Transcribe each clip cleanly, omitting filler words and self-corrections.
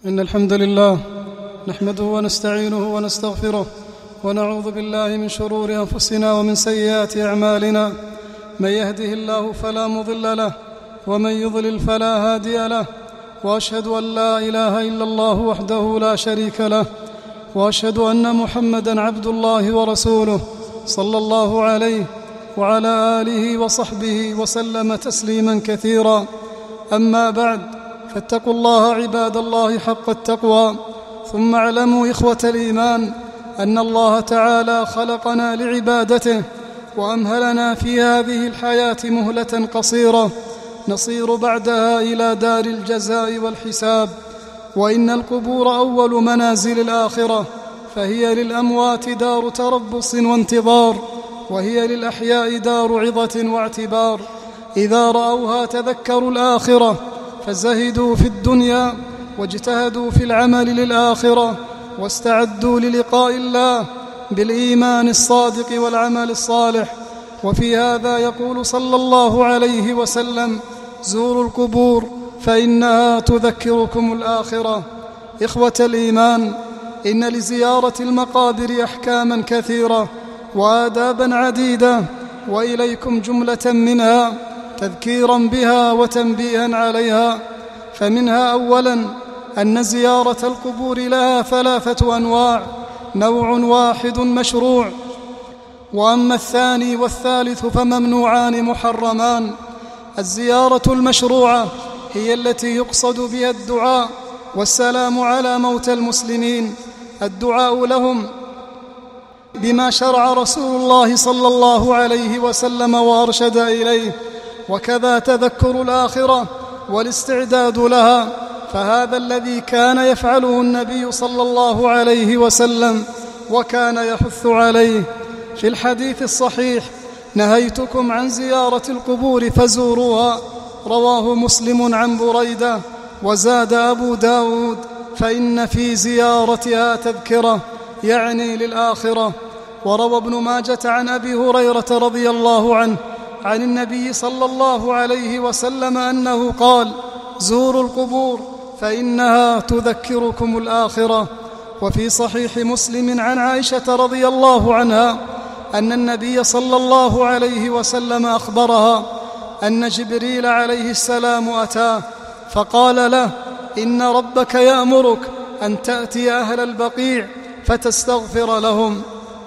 إن الحمد لله نحمده ونستعينه ونستغفره ونعوذ بالله من شرور أنفسنا ومن سيئات أعمالنا. من يهده الله فلا مضل له ومن يضلل فلا هادي له، وأشهد أن لا إله إلا الله وحده لا شريك له، وأشهد أن محمدًا عبد الله ورسوله صلى الله عليه وعلى آله وصحبه وسلم تسليمًا كثيرا. أما بعد، فاتقوا الله عباد الله حق التقوى. ثم اعلموا إخوة الإيمان أن الله تعالى خلقنا لعبادته، وأمهلنا في هذه الحياة مهلة قصيرة نصير بعدها إلى دار الجزاء والحساب. وإن القبور أول منازل الآخرة، فهي للأموات دار تربص وانتظار، وهي للأحياء دار عظة واعتبار. إذا رأوها تذكروا الآخرة، فزهدوا في الدنيا واجتهدوا في العمل للآخرة، واستعدوا للقاء الله بالإيمان الصادق والعمل الصالح. وفي هذا يقول صلى الله عليه وسلم: زوروا القبور فإنها تذكركم الآخرة. إخوة الإيمان، إن لزيارة المقابر أحكاما كثيرة وآدابا عديدة، وإليكم جملة منها تذكيرا بها وتنبيها عليها. فمنها أولا أن زيارة القبور لها 3 أنواع: نوع واحد مشروع، وأما الثاني والثالث فممنوعان محرمان. الزيارة المشروعة هي التي يقصد بها الدعاء والسلام على موتى المسلمين، الدعاء لهم بما شرع رسول الله صلى الله عليه وسلم وأرشد إليه، وكذا تذكر الآخرة والاستعداد لها، فهذا الذي كان يفعله النبي صلى الله عليه وسلم وكان يحث عليه. في الحديث الصحيح: نهيتكم عن زيارة القبور فزوروها، رواه مسلم عن بريدة. وزاد أبو داود: فإن في زيارتها تذكرة، يعني للآخرة. وروى ابن ماجة عن أبي هريرة رضي الله عنه عن النبي صلى الله عليه وسلم أنه قال: زوروا القبور فإنها تذكركم الآخرة. وفي صحيح مسلم عن عائشة رضي الله عنها أن النبي صلى الله عليه وسلم أخبرها أن جبريل عليه السلام أتاه فقال له: إن ربك يأمرك أن تأتي أهل البقيع فتستغفر لهم.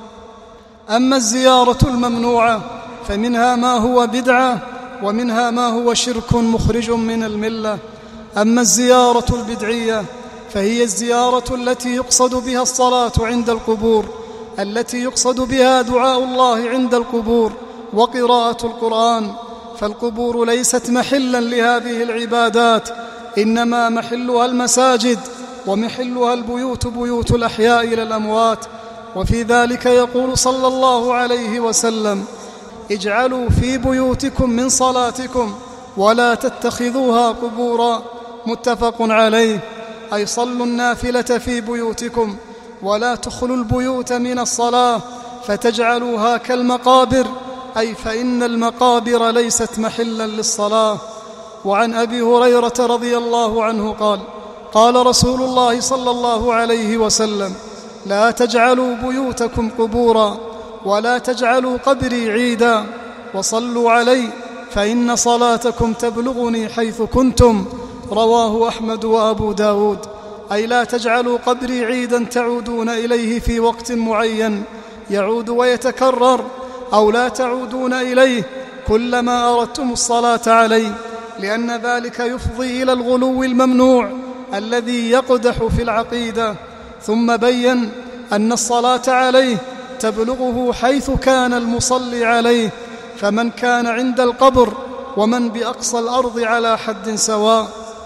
أما الزيارة الممنوعة فمنها ما هو بدعة، ومنها ما هو شرك مخرج من الملة. أما الزيارة البدعية فهي الزيارة التي يقصد بها الصلاة عند القبور، التي يقصد بها دعاء الله عند القبور وقراءة القرآن. فالقبور ليست محلا لهذه العبادات، إنما محلها المساجد، ومحلها البيوت، بيوت الأحياء إلى الأموات. وفي ذلك يقول صلى الله عليه وسلم: اجعلوا في بيوتكم من صلاتكم ولا تتخذوها قبورا. متفق عليه. أي صلوا النافلة في بيوتكم، ولا تخلوا البيوت من الصلاة فتجعلوها كالمقابر، أي فإن المقابر ليست محلا للصلاة. وعن أبي هريرة رضي الله عنه قال: قال رسول الله صلى الله عليه وسلم: لا تجعلوا بيوتكم قبورا، ولا تجعلوا قبري عيدا، وصلوا علي فإن صلاتكم تبلغني حيث كنتم. رواه أحمد وأبو داود. أي لا تجعلوا قبري عيدا تعودون إليه في وقت معين يعود ويتكرر، أو لا تعودون إليه كلما أردتم الصلاة عليه، لأن ذلك يفضي إلى الغلو الممنوع الذي يقدح في العقيدة. ثم بين أن الصلاة عليه تبلغه حيث كان المصلي عليه، فمن كان عند القبر ومن بأقصى الأرض على حد سواء.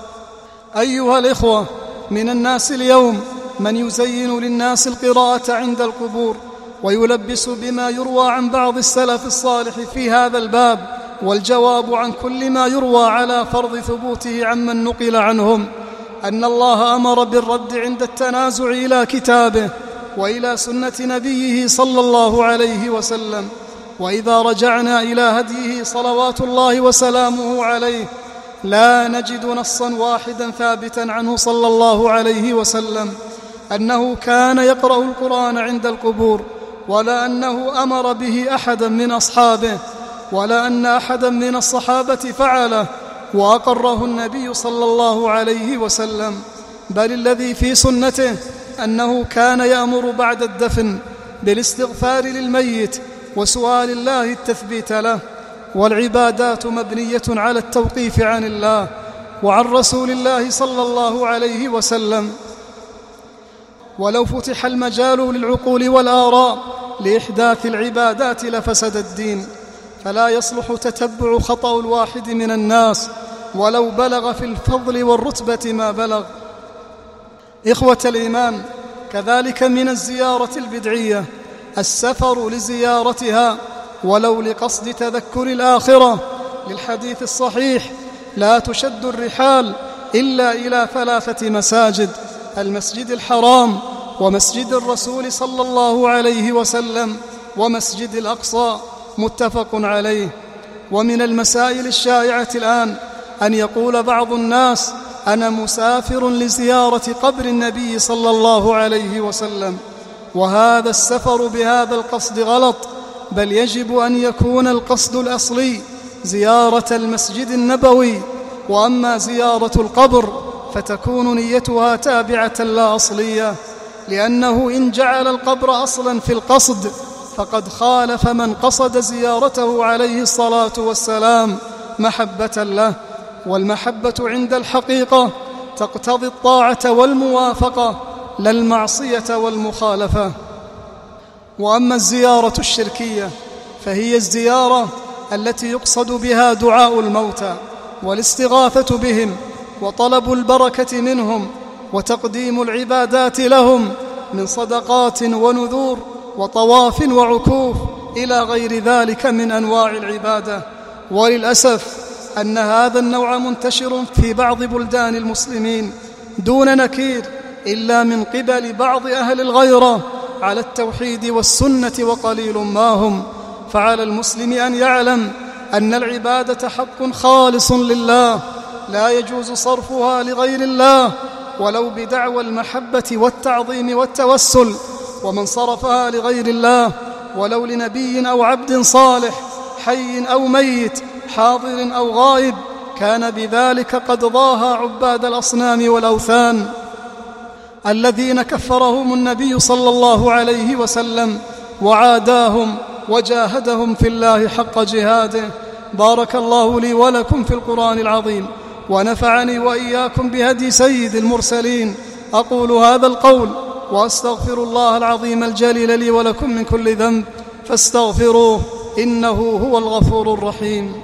أيها الإخوة، من الناس اليوم من يزين للناس القراءة عند القبور، ويلبس بما يروى عن بعض السلف الصالح في هذا الباب، والجواب عن كل ما يروى على فرض ثبوته عمن نقل عنهم أن الله أمر بالرد عند التنازع إلى كتابه وإلى سنة نبيه صلى الله عليه وسلم. وإذا رجعنا إلى هديه صلوات الله وسلامه عليه لا نجد نصا واحدا ثابتا عنه صلى الله عليه وسلم أنه كان يقرأ القرآن عند القبور، ولا أنه أمر به أحدا من أصحابه، ولا أن أحدا من الصحابة فعله وأقره النبي صلى الله عليه وسلم، بل الذي في سنته أنه كان يأمر بعد الدفن بالاستغفار للميت وسؤال الله التثبيت له. والعبادات مبنية على التوقيف عن الله وعن رسول الله صلى الله عليه وسلم. ولو فتح المجال للعقول والآراء لإحداث العبادات لفسد الدين، فلا يصلح تتبع خطأ الواحد من الناس ولو بلغ في الفضل والرتبة ما بلغ. إخوة الإيمان، كذلك من الزيارة البدعية السفر لزيارتها ولو لقصد تذكر الآخرة، للحديث الصحيح: لا تشد الرحال إلا إلى 3 مساجد: المسجد الحرام، ومسجد الرسول صلى الله عليه وسلم، ومسجد الأقصى، متفق عليه. ومن المسائل الشائعة الآن أن يقول بعض الناس: أنا مسافر لزيارة قبر النبي صلى الله عليه وسلم، وهذا السفر بهذا القصد غلط، بل يجب أن يكون القصد الأصلي زيارة المسجد النبوي، وأما زيارة القبر فتكون نيتها تابعة لا أصلية، لأنه إن جعل القبر أصلا في القصد فقد خالف من قصد زيارته عليه الصلاة والسلام محبة له، والمحبة عند الحقيقة تقتضي الطاعة والموافقة لا المعصية والمخالفة. وأما الزيارة الشركية فهي الزيارة التي يقصد بها دعاء الموتى والاستغاثة بهم وطلب البركة منهم وتقديم العبادات لهم من صدقات ونذور وطواف وعكوف إلى غير ذلك من أنواع العبادة. وللأسف أن هذا النوع منتشر في بعض بلدان المسلمين دون نكير إلا من قبل بعض أهل الغيرة على التوحيد والسنة وقليل ما هم. فعلى المسلم أن يعلم أن العبادة حق خالص لله لا يجوز صرفها لغير الله ولو بدعوى المحبة والتعظيم والتوسل، ومن صرفها لغير الله ولو لنبي أو عبد صالح حي أو ميت حاضر أو غائب كان بذلك قد ضاهى عباد الأصنام والأوثان الذين كفرهم النبي صلى الله عليه وسلم وعاداهم وجاهدهم في الله حق جهاده. بارك الله لي ولكم في القرآن العظيم، ونفعني وإياكم بهدي سيد المرسلين. أقول هذا القول وأستغفر الله العظيم الجليل لي ولكم من كل ذنب فاستغفروه إنه هو الغفور الرحيم.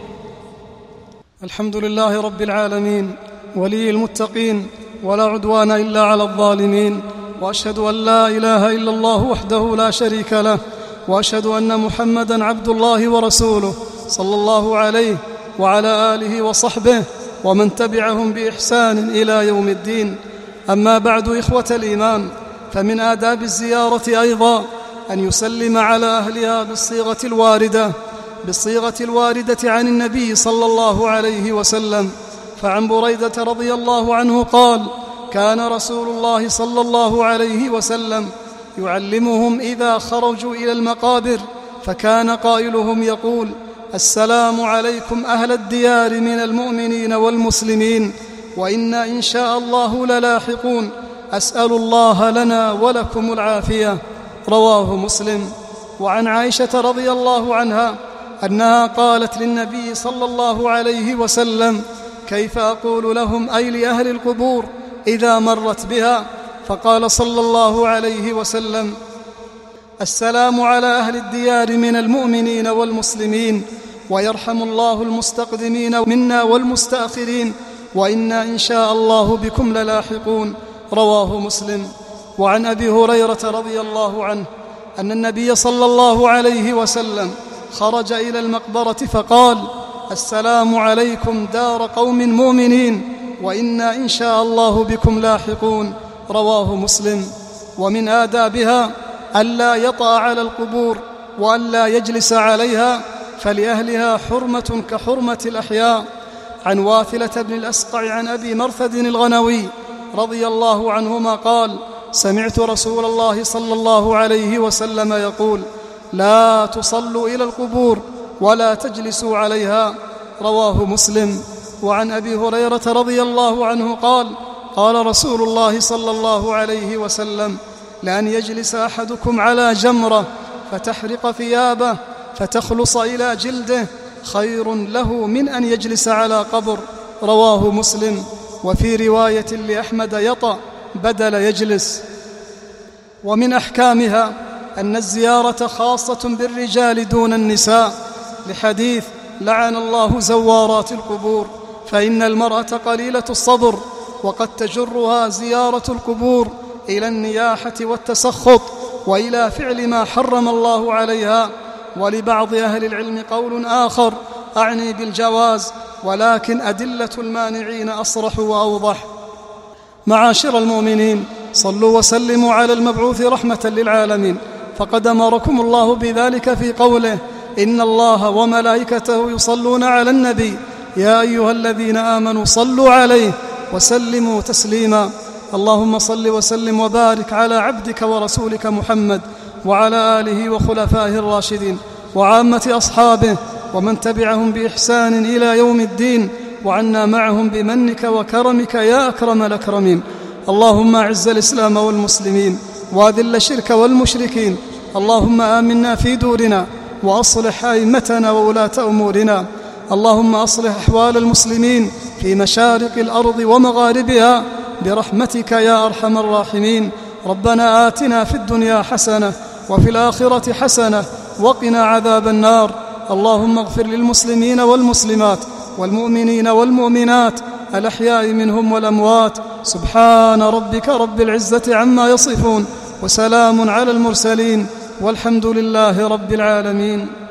الحمد لله رب العالمين ولي المتقين، ولا عدوان إلا على الظالمين، وأشهد أن لا إله إلا الله وحده لا شريك له، وأشهد أن محمدًا عبد الله ورسوله صلى الله عليه وعلى آله وصحبه ومن تبعهم بإحسان إلى يوم الدين. أما بعد، إخوة الإيمان، فمن آداب الزيارة أيضا أن يسلم على أهلها بالصيغة الواردة عن النبي صلى الله عليه وسلم. فعن بريدة رضي الله عنه قال: كان رسول الله صلى الله عليه وسلم يعلمهم إذا خرجوا إلى المقابر، فكان قائلهم يقول: السلام عليكم أهل الديار من المؤمنين والمسلمين، وإنا إن شاء الله للاحقون، أسأل الله لنا ولكم العافية. رواه مسلم. وعن عائشة رضي الله عنها أنها قالت للنبي صلى الله عليه وسلم: كيف أقول لهم أي لأهل القبور إذا مرت بها؟ فقال صلى الله عليه وسلم: السلام على أهل الديار من المؤمنين والمسلمين، ويرحم الله المستقدمين منا والمستأخرين، وإنا إن شاء الله بكم للاحقون. رواه مسلم. وعن أبي هريرة رضي الله عنه أن النبي صلى الله عليه وسلم خرج إلى المقبرة فقال: السلام عليكم دار قوم مؤمنين، وإنا إن شاء الله بكم لاحقون. رواه مسلم. ومن آدابها ألا يطأ على القبور وألا يجلس عليها، فلأهلها حرمة كحرمة الأحياء. عن واثلة بن الأسقع عن أبي مرثد الغنوي رضي الله عنهما قال: سمعت رسول الله صلى الله عليه وسلم يقول: لا تصلوا إلى القبور ولا تجلسوا عليها. رواه مسلم. وعن أبي هريرة رضي الله عنه قال: قال رسول الله صلى الله عليه وسلم: لأن يجلس أحدكم على جمرة فتحرق ثيابه فتخلص إلى جلده خير له من أن يجلس على قبر. رواه مسلم. وفي رواية لأحمد: يطأ بدل يجلس. ومن أحكامها أن الزيارة خاصة بالرجال دون النساء، لحديث: لعن الله زوارات القبور، فإن المرأة قليلة الصبر، وقد تجرها زيارة القبور إلى النياحة والتسخط وإلى فعل ما حرم الله عليها. ولبعض أهل العلم قول آخر أعني بالجواز، ولكن أدلة المانعين أصرح وأوضح. معاشر المؤمنين، صلوا وسلموا على المبعوث رحمة للعالمين، فقد أمركم الله بذلك في قوله: إن الله وملائكته يصلون على النبي يا أيها الذين آمنوا صلوا عليه وسلموا تسليما. اللهم صل وسلم وبارك على عبدك ورسولك محمد وعلى آله وخلفائه الراشدين وعامة أصحابه ومن تبعهم بإحسان إلى يوم الدين، وعنا معهم بمنك وكرمك يا أكرم الأكرمين. اللهم أعز الإسلام والمسلمين وأذل الشرك والمشركين. اللهم آمنا في دورنا وأصلح أئمتنا وولاة أمورنا. اللهم أصلح أحوال المسلمين في مشارق الأرض ومغاربها برحمتك يا أرحم الراحمين. ربنا آتنا في الدنيا حسنة وفي الآخرة حسنة وقنا عذاب النار. اللهم اغفر للمسلمين والمسلمات والمؤمنين والمؤمنات الأحياء منهم والأموات. سبحان ربك رب العزة عما يصفون، وسلام على المرسلين، والحمد لله رب العالمين.